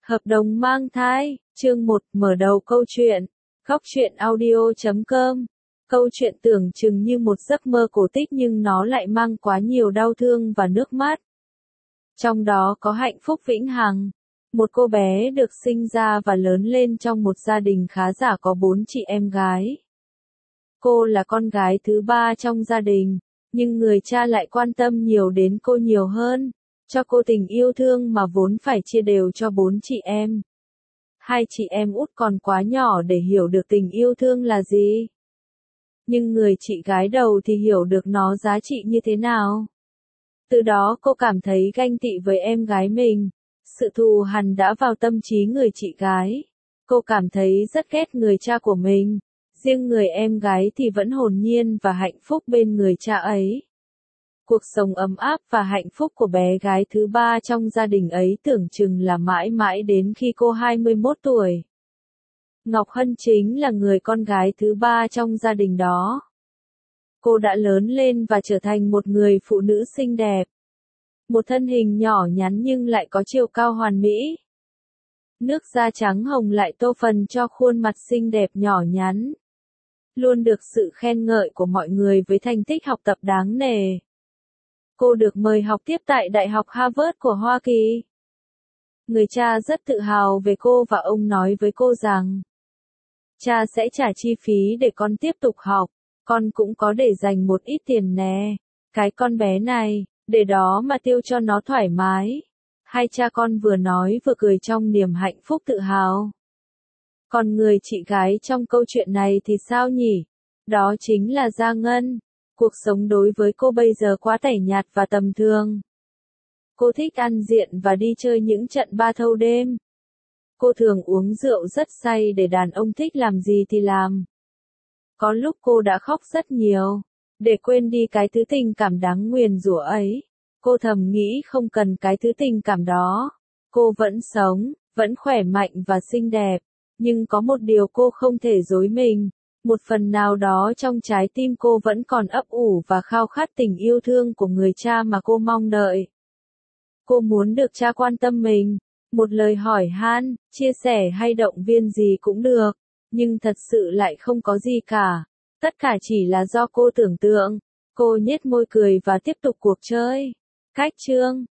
Hợp đồng mang thai, chương 1, mở đầu câu chuyện. Góc truyện audio.com. Câu chuyện tưởng chừng như một giấc mơ cổ tích nhưng nó lại mang quá nhiều đau thương và nước mắt. Trong đó có hạnh phúc vĩnh hằng. Một cô bé được sinh ra và lớn lên trong một gia đình khá giả có 4 chị em gái. Cô là con gái thứ 3 trong gia đình, nhưng người cha lại quan tâm nhiều đến cô nhiều hơn, cho cô tình yêu thương mà vốn phải chia đều cho 4 chị em. 2 chị em út còn quá nhỏ để hiểu được tình yêu thương là gì. Nhưng người chị gái đầu thì hiểu được nó giá trị như thế nào. Từ đó cô cảm thấy ganh tị với em gái mình. Sự thù hằn đã vào tâm trí người chị gái. Cô cảm thấy rất ghét người cha của mình. Riêng người em gái thì vẫn hồn nhiên và hạnh phúc bên người cha ấy. Cuộc sống ấm áp và hạnh phúc của bé gái thứ 3 trong gia đình ấy tưởng chừng là mãi mãi đến khi cô 21 tuổi. Ngọc Hân chính là người con gái thứ 3 trong gia đình đó. Cô đã lớn lên và trở thành một người phụ nữ xinh đẹp. Một thân hình nhỏ nhắn nhưng lại có chiều cao hoàn mỹ. Nước da trắng hồng lại tô phần cho khuôn mặt xinh đẹp nhỏ nhắn. Luôn được sự khen ngợi của mọi người với thành tích học tập đáng nể. Cô được mời học tiếp tại Đại học Harvard của Hoa Kỳ. Người cha rất tự hào về cô và ông nói với cô rằng cha sẽ trả chi phí để con tiếp tục học, con cũng có để dành một ít tiền nè. Cái con bé này, để đó mà tiêu cho nó thoải mái. Hai cha con vừa nói vừa cười trong niềm hạnh phúc tự hào. Còn người chị gái trong câu chuyện này thì sao nhỉ? Đó chính là Gia Ngân. Cuộc sống đối với cô bây giờ quá tẻ nhạt và tầm thường. Cô thích ăn diện và đi chơi những trận ba thâu đêm. Cô thường uống rượu rất say để đàn ông thích làm gì thì làm. Có lúc cô đã khóc rất nhiều, để quên đi cái thứ tình cảm đáng nguyền rủa ấy. Cô thầm nghĩ không cần cái thứ tình cảm đó. Cô vẫn sống, vẫn khỏe mạnh và xinh đẹp. Nhưng có một điều cô không thể dối mình. Một phần nào đó trong trái tim cô vẫn còn ấp ủ và khao khát tình yêu thương của người cha mà cô mong đợi. Cô muốn được cha quan tâm mình, một lời hỏi han, chia sẻ hay động viên gì cũng được, nhưng thật sự lại không có gì cả. Tất cả chỉ là do cô tưởng tượng. Cô nhếch môi cười và tiếp tục cuộc chơi. Cách chương